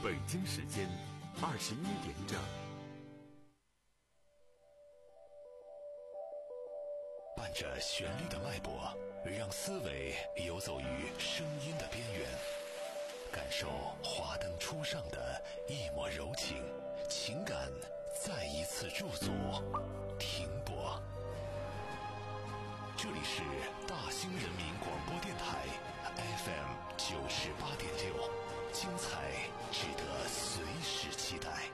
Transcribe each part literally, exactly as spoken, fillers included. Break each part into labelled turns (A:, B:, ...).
A: 北京时间二十一点整。
B: 伴着旋律的脉搏，让思维游走于声音的边缘，感受华灯初上的一抹柔情，情感再一次驻足停泊。这里是大兴人民广播电台 F M 九十八点六，精彩值得随时期待。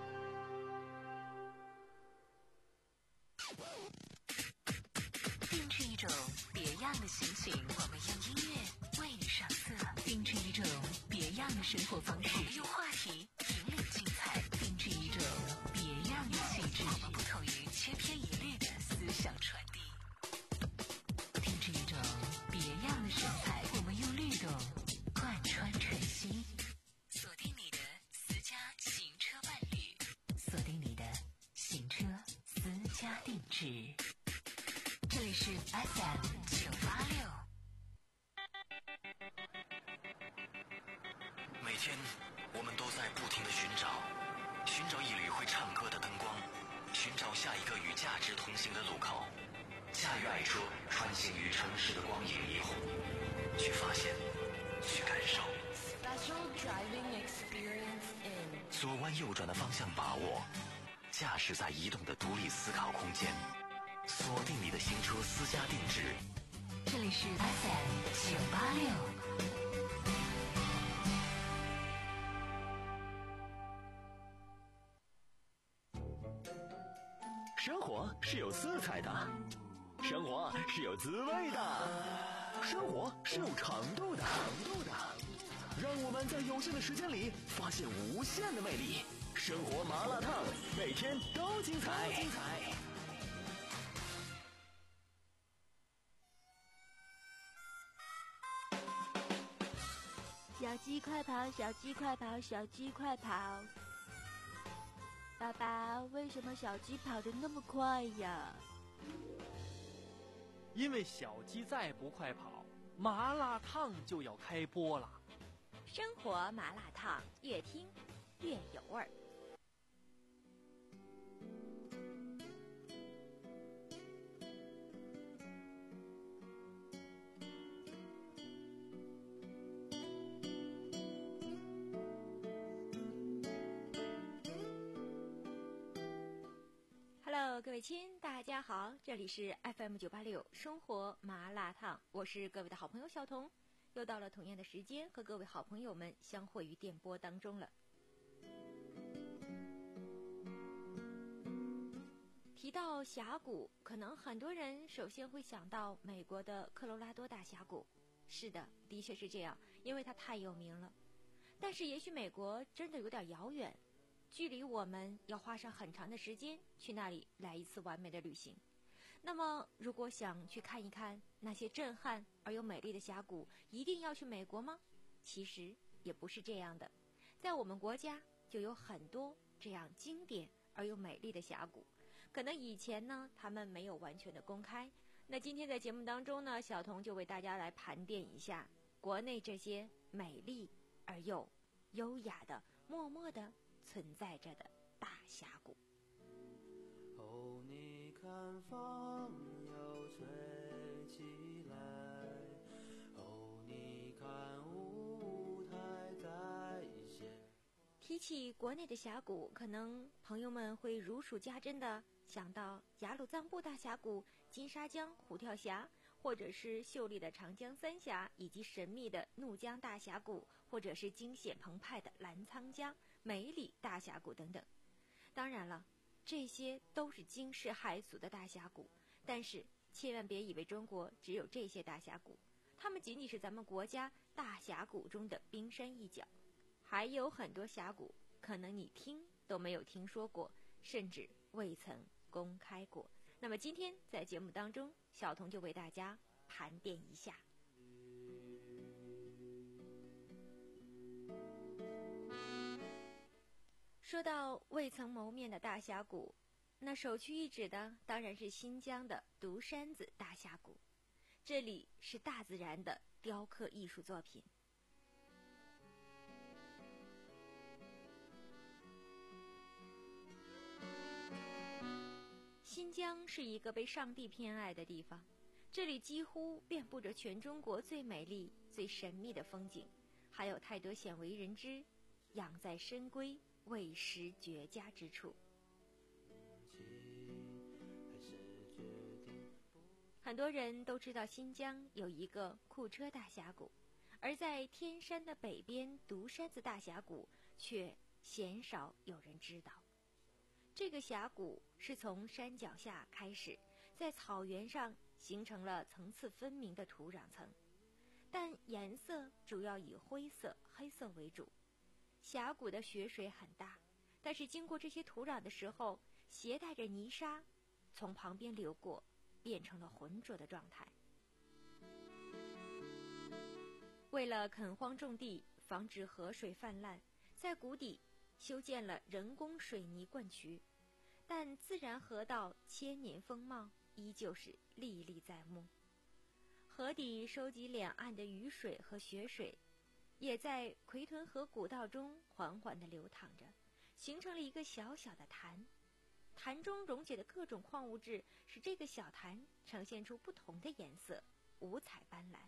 C: 定制一种别样的心情，我们用音乐为你上色；定制一种别样的生活方式，我们用话题引领精彩；定制一种别样的气质，我们不同于千篇一律的思想传递；定制一种别样的神采，我们用律动贯穿晨曦。锁定你的私家行车伴侣，锁定你的行车私家定制。这里是 F M 九八六。
B: 每天我们都在不停地寻找，寻找一缕会唱歌的灯光，寻找下一个与价值同行的路口。驾驭爱车，穿行于城市的光影霓虹，去发现，去感受。
D: Special driving experience in
B: 左弯右转的方向把握，驾驶在移动的独立思考空间。锁定你的行车私家定制，
C: 这里是 F M 九八六。
E: 生活是有色彩的，生活是有滋味的，生活是有长度的，长度的。让我们在有限的时间里发现无限的魅力。生活麻辣烫，每天都精彩，精彩。
F: 小鸡快跑，小鸡快跑，小鸡快跑！爸爸，为什么小鸡跑得那么快呀？
G: 因为小鸡再不快跑，麻辣烫就要开播了。
F: 生活麻辣烫，越听越有味儿。Hello， 各位亲，大家好，这里是 F M 九八六生活麻辣烫，我是各位的好朋友小彤，又到了同样的时间和各位好朋友们相会于电波当中了。提到峡谷，可能很多人首先会想到美国的科罗拉多大峡谷。是的，的确是这样，因为它太有名了。但是也许美国真的有点遥远，距离我们要花上很长的时间去那里来一次完美的旅行。那么如果想去看一看那些震撼而又美丽的峡谷，一定要去美国吗？其实也不是这样的，在我们国家就有很多这样经典而又美丽的峡谷，可能以前呢他们没有完全的公开。那今天在节目当中呢，小彤就为大家来盘点一下国内这些美丽而又优雅的默默的存在着的大峡谷。
H: 哦，你看风又吹起来，哦，你看舞台在线。
F: 提起国内的峡谷，可能朋友们会如数家珍的想到雅鲁藏布大峡谷、金沙江虎跳峡，或者是秀丽的长江三峡，以及神秘的怒江大峡谷，或者是惊险澎湃的澜沧江、梅里大峡谷等等。当然了，这些都是惊世骇俗的大峡谷，但是千万别以为中国只有这些大峡谷，它们仅仅是咱们国家大峡谷中的冰山一角，还有很多峡谷可能你听都没有听说过，甚至未曾公开过。那么今天在节目当中，小彤就为大家盘点一下。说到未曾谋面的大峡谷，那首屈一指的当然是新疆的独山子大峡谷，这里是大自然的雕刻艺术作品。 江是一个被上帝偏爱的地方，这里几乎遍布着全中国最美丽、最神秘的风景，还有太多鲜为人知、养在深闺、喂食绝佳之处。很多人都知道新疆有一个库车大峡谷，而在天山的北边独山子大峡谷却鲜少有人知道。这个峡谷是从山脚下开始，在草原上形成了层次分明的土壤层，但颜色主要以灰色、黑色为主。峡谷的雪水很大，但是经过这些土壤的时候，携带着泥沙从旁边流过，变成了浑浊的状态。为了垦荒种地，防止河水泛滥，在谷底修建了人工水泥灌渠，但自然河道千年风貌依旧是历历在目。河底收集两岸的雨水和雪水，也在奎屯河古道中缓缓地流淌着，形成了一个小小的潭。潭中溶解的各种矿物质使这个小潭呈现出不同的颜色，五彩斑斓。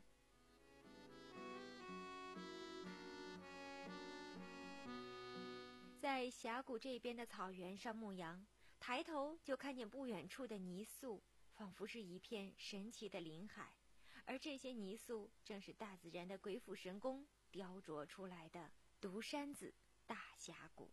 F: 在峡谷这边的草原上牧羊，抬头就看见不远处的泥塑，仿佛是一片神奇的林海，而这些泥塑正是大自然的鬼斧神工雕琢出来的独山子大峡谷。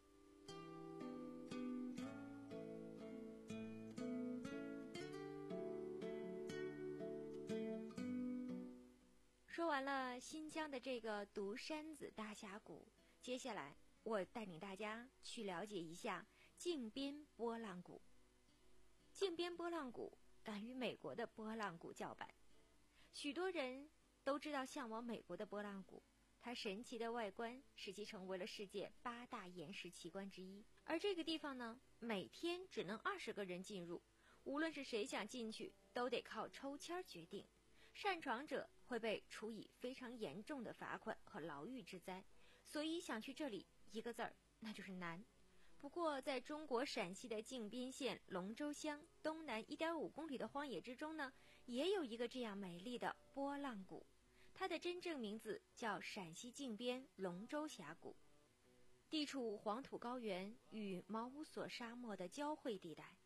F: 说完了新疆的这个独山子大峡谷，接下来我带领大家去了解一下靖边波浪谷。靖边波浪谷敢与美国的波浪谷叫板，许多人都知道向往美国的波浪谷，它神奇的外观使其成为了世界八大岩石奇观之一。而这个地方呢，每天只能二十个人进入，无论是谁想进去，都得靠抽签决定。擅闯者会被处以非常严重的罚款和牢狱之灾，所以想去这里，一个字儿，那就是难。不过在中国陕西的靖边县龙州乡东南 一点五公里的荒野之中呢，也有一个这样美丽的波浪谷，它的真正名字叫陕西靖边龙州峡谷，地处黄土高原与毛乌索沙漠的交汇地带。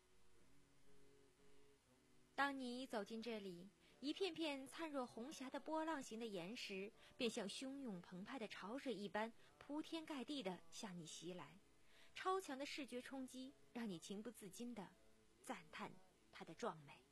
F: 当你走进这里，一片片灿若红霞的波浪形的岩石便像汹涌澎湃的潮水一般铺天盖地地向你袭来，超强的视觉冲击让你情不自禁地赞叹它的壮美。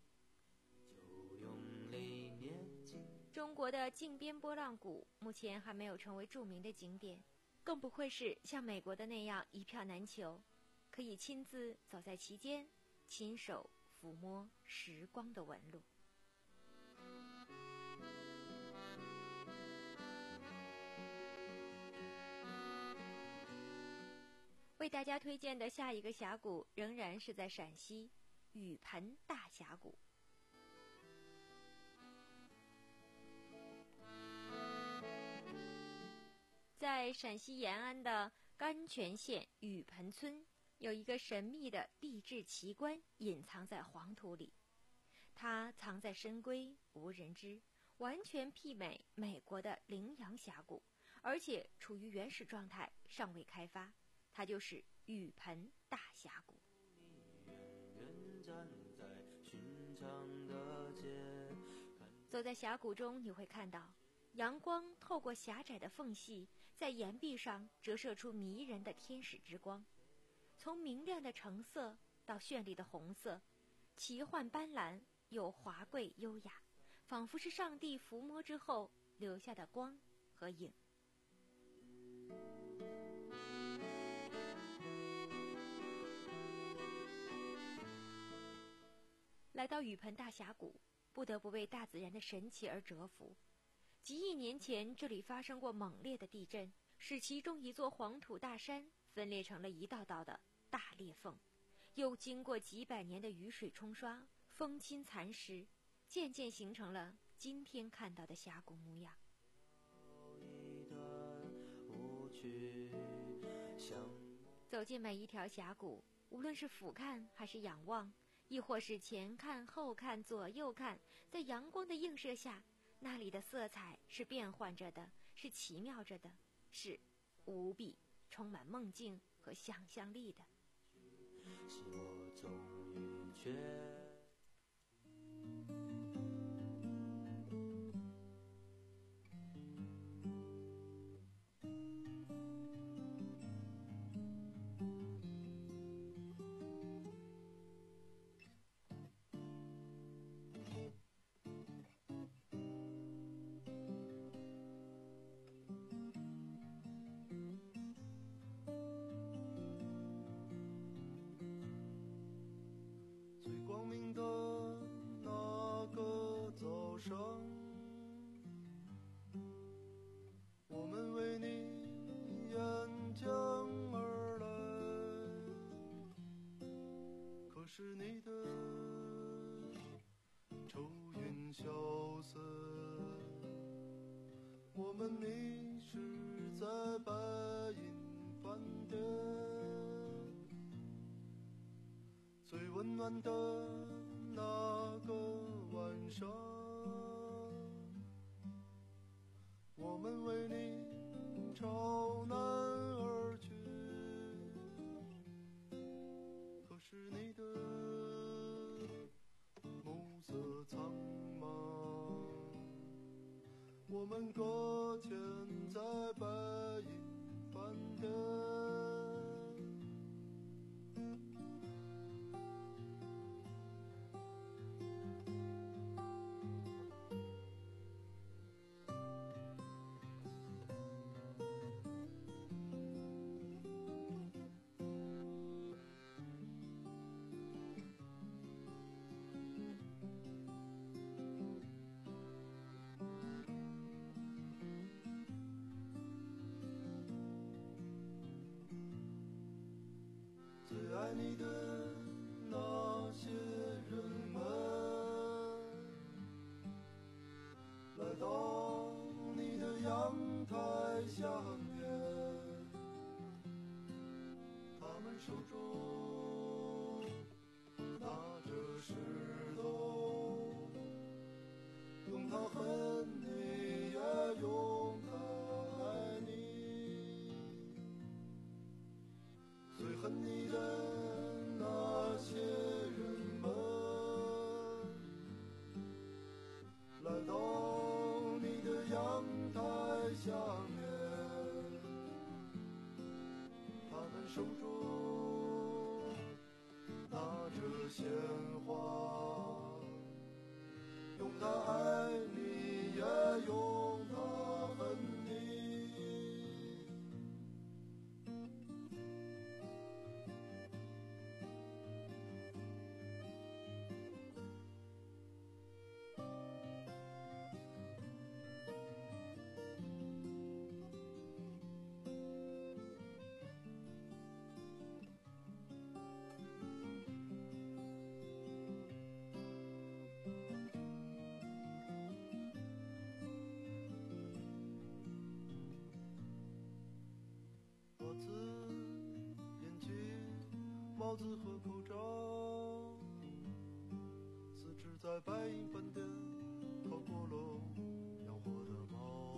F: 中国的靖边波浪谷目前还没有成为著名的景点，更不会是像美国的那样一票难求，可以亲自走在其间，亲手抚摸时光的纹路。为大家推荐的下一个峡谷仍然是在陕西雨盆大峡谷。在陕西延安的甘泉县雨盆村，有一个神秘的地质奇观隐藏在黄土里，它藏在深闺无人知，完全媲美美国的羚羊峡谷，而且处于原始状态，尚未开发。它就是雨盆大峡谷。走在峡谷中，你会看到阳光透过狭窄的缝隙，在岩壁上折射出迷人的天使之光，从明亮的橙色到绚丽的红色，奇幻斑斓又华贵优雅，仿佛是上帝抚摸之后留下的光和影。来到雨盆大峡谷，不得不为大自然的神奇而折服。几亿年前，这里发生过猛烈的地震，使其中一座黄土大山分裂成了一道道的大裂缝，又经过几百年的雨水冲刷、风侵蚕食，渐渐形成了今天看到的峡谷模样。走进每一条峡谷，无论是俯瞰还是仰望， 亦或是前看后看左右看，在阳光的映射下，那里的色彩是变幻着的，是奇妙着的，是无比充满梦境和想象力的。
H: 是我终于确最光明的那个早上，我们为你沿江而来，可是你的愁云消散，我们迷失在白银饭店，最温暖的那个晚上，我们为你朝南而去，可是你的暮色苍茫，我们搁浅在白银饭店。最爱你的那些人们，来到你的阳台下面，他们手中拿着石头，用它恨你，也用它爱你，最恨你的那些人们，来到你的阳台下面，他们手中拿着鲜花，用它爱你，也用它恨你。袜子、眼镜、帽子和口罩，四只在白银饭店逃过了养活的猫，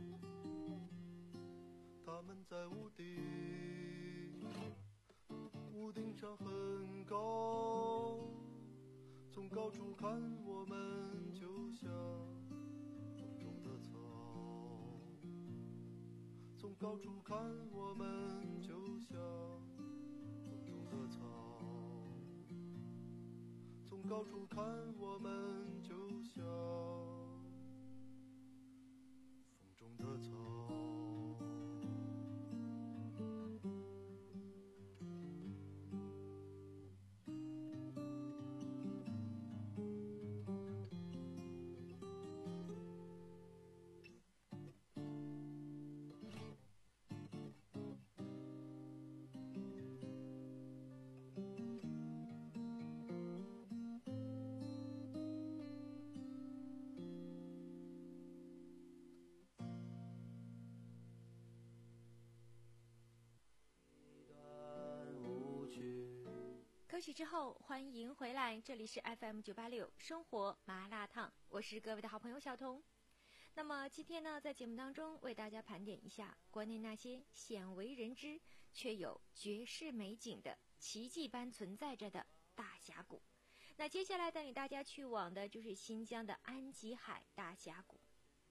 H: 它们在屋顶，屋顶上很高，从高处看我们就像风中的草，从高处看我们就像风中的草，从高处看我们就像风中的草。
F: 息之后，欢迎回来，这里是 F M 九八六生活麻辣烫，我是各位的好朋友小彤。那么今天呢，在节目当中为大家盘点一下国内那些鲜为人知却有绝世美景的奇迹般存在着的大峡谷。那接下来带领大家去往的就是新疆的安吉海大峡谷。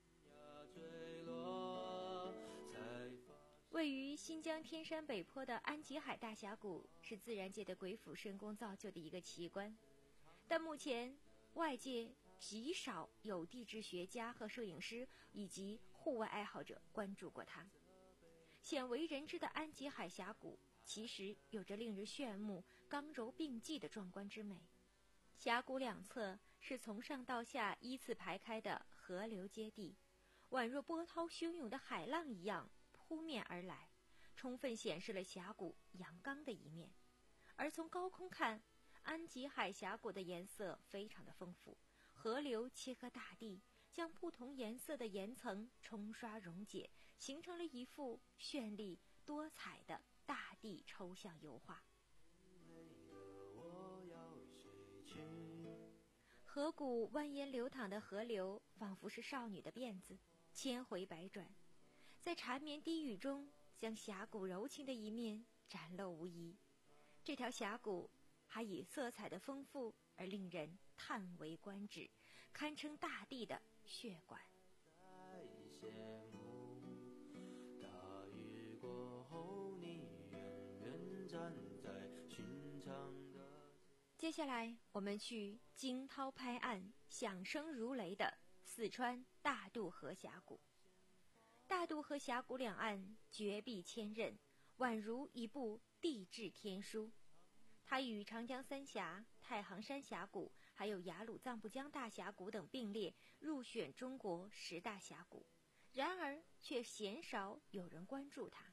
F: 位于新疆天山北坡的安吉海大峡谷是自然界的鬼斧神工造就的一个奇观，但目前外界极少有地质学家和摄影师以及户外爱好者关注过它。鲜为人知的安吉海峡谷其实有着令人炫目、刚柔并济的壮观之美。峡谷两侧是从上到下依次排开的河流接地，宛若波涛汹涌的海浪一样扑面而来，充分显示了峡谷阳刚的一面。而从高空看，安吉海峡谷的颜色非常的丰富，河流切割大地，将不同颜色的岩层冲刷溶解，形成了一幅绚丽多彩的大地抽象油画。河谷蜿蜒流淌的河流仿佛是少女的辫子，千回百转，在缠绵低语中将峡谷柔情的一面展露无遗。这条峡谷还以色彩的丰富而令人叹为观止，堪称大地的血管。接下来我们去惊涛拍岸、响声如雷的四川大渡河峡谷。大渡河峡谷两岸绝壁千仞，宛如一部地质天书。它与长江三峡、太行山峡谷还有雅鲁藏布江大峡谷等并列入选中国十大峡谷，然而却鲜少有人关注它。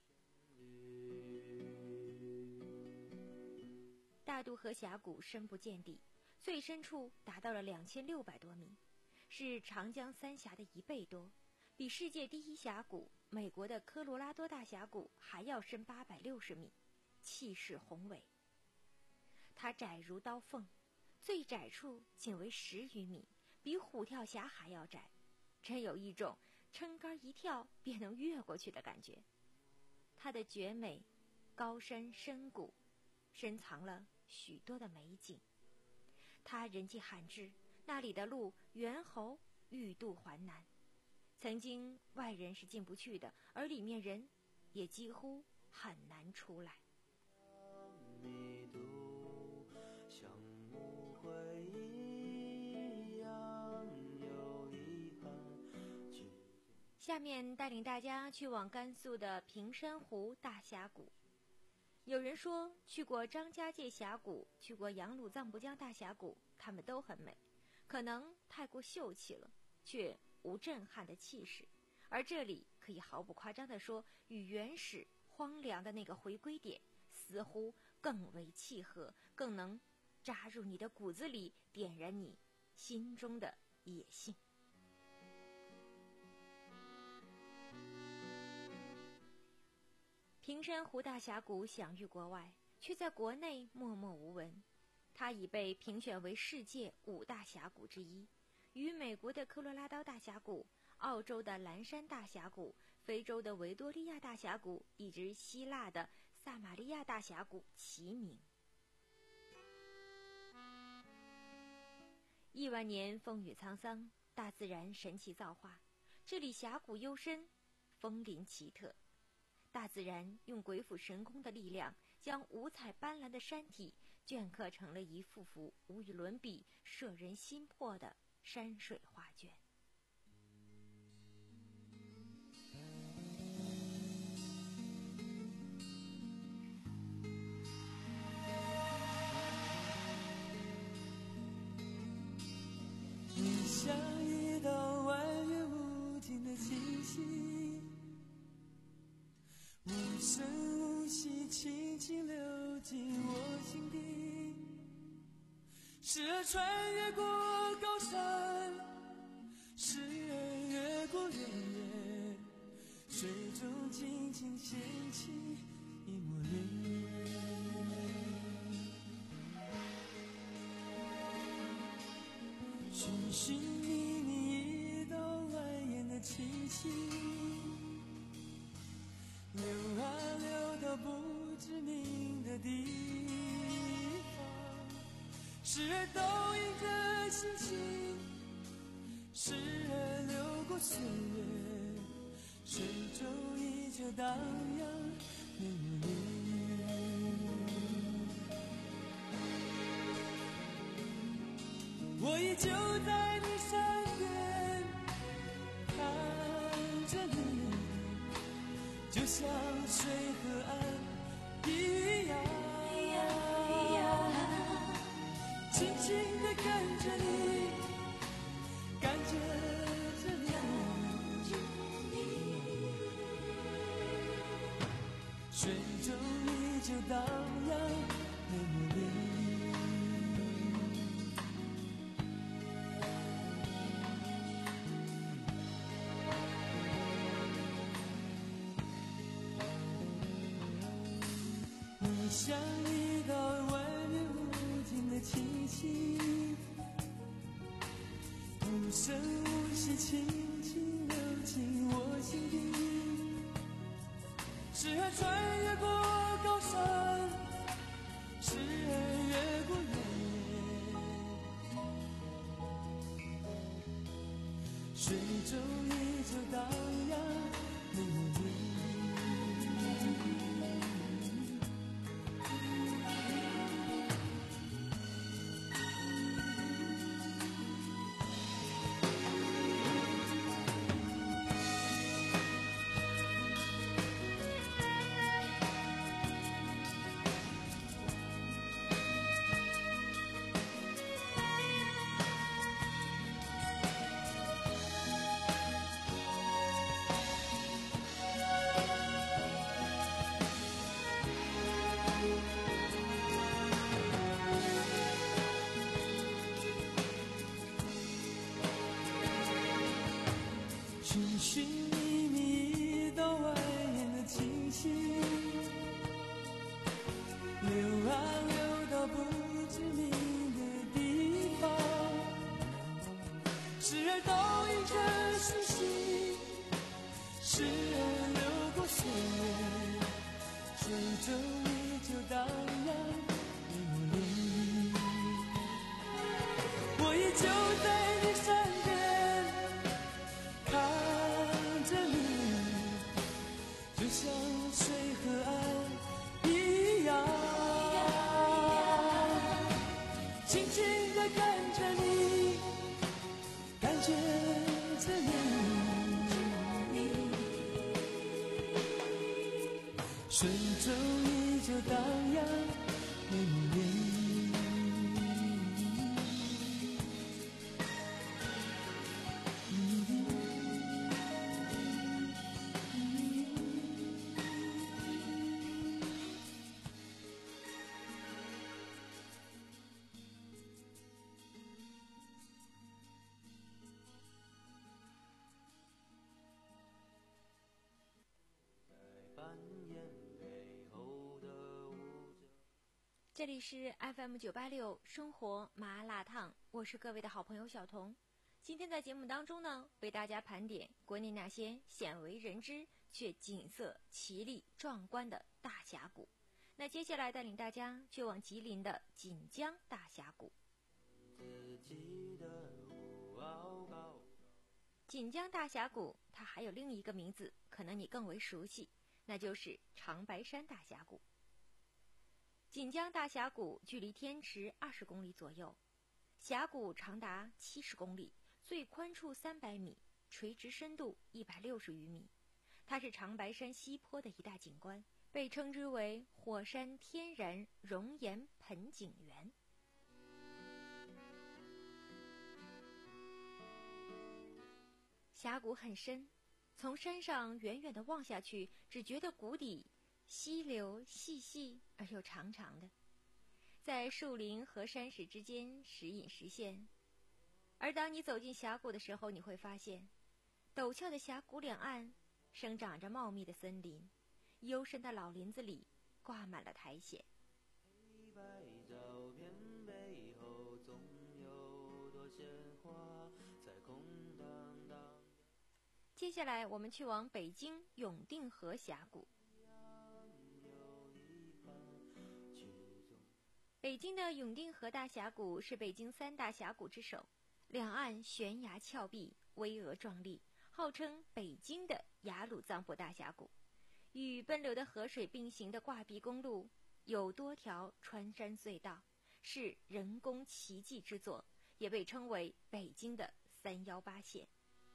F: 大渡河峡谷深不见底，最深处达到了两千六百多米，是长江三峡的一倍多，比世界第一峡谷美国的科罗拉多大峡谷还要深八百六十米，气势宏伟。它窄如刀锋，最窄处仅为十余米，比虎跳峡还要窄，真有一种撑杆一跳便能越过去的感觉。它的绝美、高山深谷深藏了许多的美景。它人迹罕至，那里的路猿猴欲渡还难，曾经外人是进不去的，而里面人也几乎很难出来。下面带领大家去往甘肃的平山湖大峡谷。有人说去过张家界峡谷，去过雅鲁藏布江大峡谷，它们都很美，可能太过秀气了，却无震撼的气势。而这里可以毫不夸张地说，与原始荒凉的那个回归点似乎更为契合，更能扎入你的骨子里，点燃你心中的野性。平山湖大峡谷享誉国外，却在国内默默无闻。它已被评选为世界五大峡谷之一，与美国的科罗拉多大峡谷、澳洲的蓝山大峡谷、非洲的维多利亚大峡谷以及希腊的撒玛利亚大峡谷齐名。亿万年风雨沧桑，大自然神奇造化，这里峡谷幽深，峰林奇特。大自然用鬼斧神工的力量，将五彩斑斓的山体镌刻成了一幅幅无与伦比、摄人心魄的山水画卷。
I: 你像一道蜿蜒无尽的清晰，无声无息，轻轻流进我心底。时而穿越过高山，时而越过原野，水中轻轻掀起一抹绿。 寻觅你一道蜿蜒的气息，流啊流到不知名的地方，时而倒映着星星，时而流过岁月，水中依旧荡漾没有涟漪。我依旧在你身边看着你，就像水和岸一样，轻轻地看着你，感觉着你，水中依旧荡漾没有涟漪。你像一道万年无尽的气息，无声无息，轻轻流进我心底，时而穿越过高山，时而越过原野，水中依旧荡漾没有涟漪。寻寻觅觅一道蜿蜒的气息，流啊流到不知名的地方，时而倒映着星星，时而流过岁月，水中依旧荡漾没有涟漪。我依旧在你身边看着你，就像水和岸一样，轻轻地看着你，感觉着你，水中依旧荡漾没有涟漪。
F: 这里是 F M 九八六生活麻辣烫，我是各位的好朋友小彤。今天在节目当中呢，为大家盘点国内那些鲜为人知却景色奇丽壮观的大峡谷。那接下来带领大家去往吉林的锦江大峡谷。锦江大峡谷它还有另一个名字，可能你更为熟悉，那就是长白山大峡谷。锦江大峡谷距离天池二十公里左右，峡谷长达七十公里，最宽处三百米，垂直深度一百六十余米。它是长白山西坡的一大景观，被称之为火山天然熔岩盆景园。峡谷很深，从山上远远地望下去，只觉得谷底溪流细细而又长长的，在树林和山石之间时隐时现。而当你走进峡谷的时候，你会发现陡峭的峡谷两岸生长着茂密的森林，幽深的老林子里挂满了苔藓。
H: 黑白照片背后总有朵鲜花，
F: 接下来我们去往北京永定河峡谷。北京的永定河大峡谷是北京三大峡谷之首，两岸悬崖峭壁，巍峨壮丽，号称北京的雅鲁藏布大峡谷。与奔流的河水并行的挂壁公路，有多条穿山隧道，是人工奇迹之作，也被称为北京的三幺八线。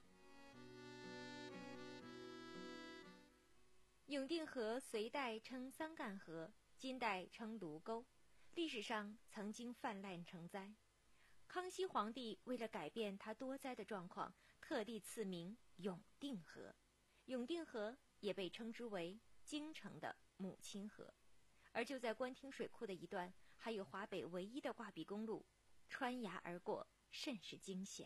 F: 永定河隋代称桑干河，金代称卢沟，历史上曾经泛滥成灾。康熙皇帝为了改变它多灾的状况，特地赐名永定河。永定河也被称之为京城的母亲河。而就在官厅水库的一段，还有华北唯一的挂壁公路，穿崖而过，甚是惊险。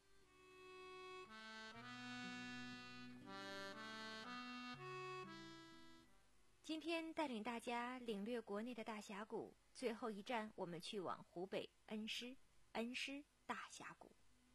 F: 今天带领大家领略国内的大峡谷，最后一站我们去往湖北恩施，恩施大峡谷。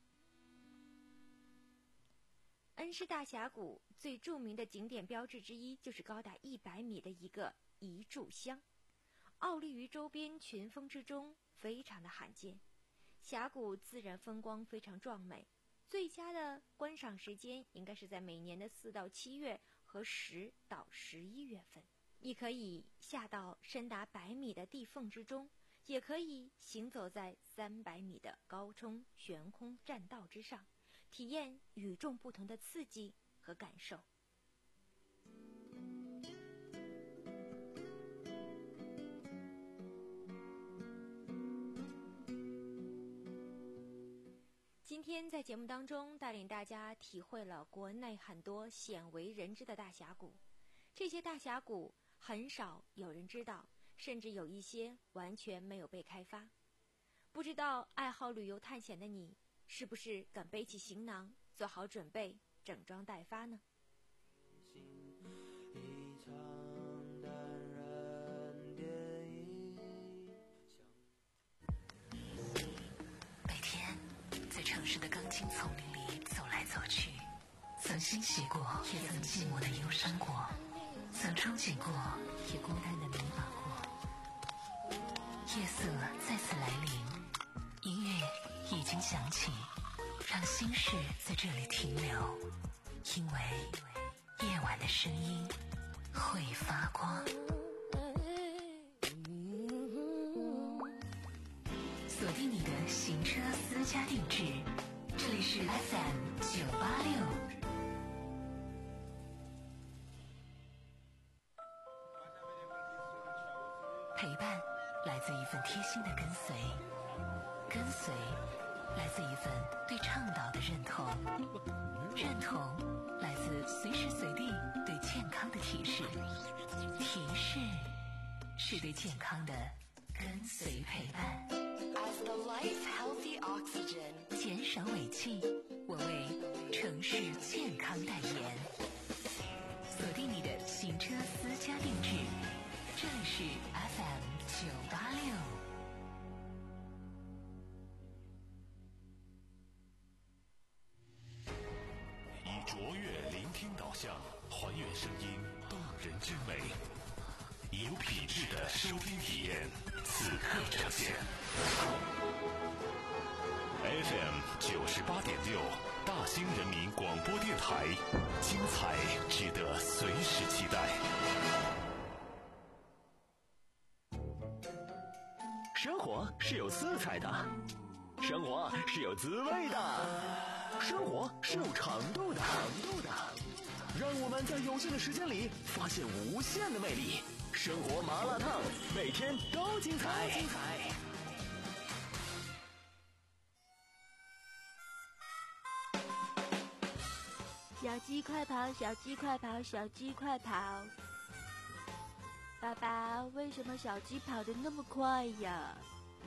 F: 恩施大峡谷最著名的景点标志之一，就是高达一百米的一个一炷香，傲立于周边群峰之中，非常的罕见。峡谷自然风光非常壮美，最佳的观赏时间应该是在每年的四到七月和十到十一月份。你可以下到深达百米的地缝之中，也可以行走在三百米的高冲悬空栈道之上，体验与众不同的刺激和感受。今天在节目当中带领大家体会了国内很多鲜为人知的大峡谷，这些大峡谷很少有人知道，甚至有一些完全没有被开发。不知道爱好旅游探险的你，是不是敢背起行囊，做好准备，整装待发呢？
C: 每天在城市的钢筋丛林里走来走去，曾欣喜过，也曾寂寞的忧伤过，曾憧憬过，也孤单的迷茫过。夜色再次来临，音乐已经响起，让心事在这里停留，因为夜晚的声音会发光。锁定你的行车私家定制，这里是 F M 九八六。陪伴来自一份贴心的跟随，跟随来自一份对倡导的认同，认同来自随时随地对健康的提示，提示是对健康的跟随陪伴。
D: As the life healthy oxygen，
C: 减少尾气，我为城市健康代言。锁定你的行车私家定制，这里是 F M 九八六。
B: 以卓越聆听导向，还原声音动人之美，有品质的收听体验，此刻呈现。F M 九十八点六，大兴人民广播电台，精彩值得随时期待。
E: 生活是有色彩的，生活是有滋味的，生活是有长度的。让我们在有限的时间里发现无限的魅力。生活麻辣烫，每天都精彩。
F: 小鸡快跑，小鸡快跑，小鸡快跑！爸爸，为什么小鸡跑得那么快呀？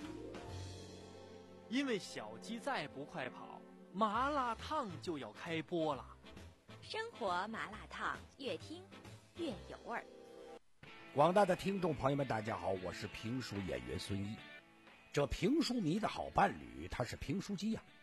G: 因为小鸡再不快跑，麻辣烫就要开播了。
F: 生活麻辣烫，越听越有味儿。
J: 广大的听众朋友们，大家好，我是评书演员孙一。这评书迷的好伴侣，他是评书机呀、啊。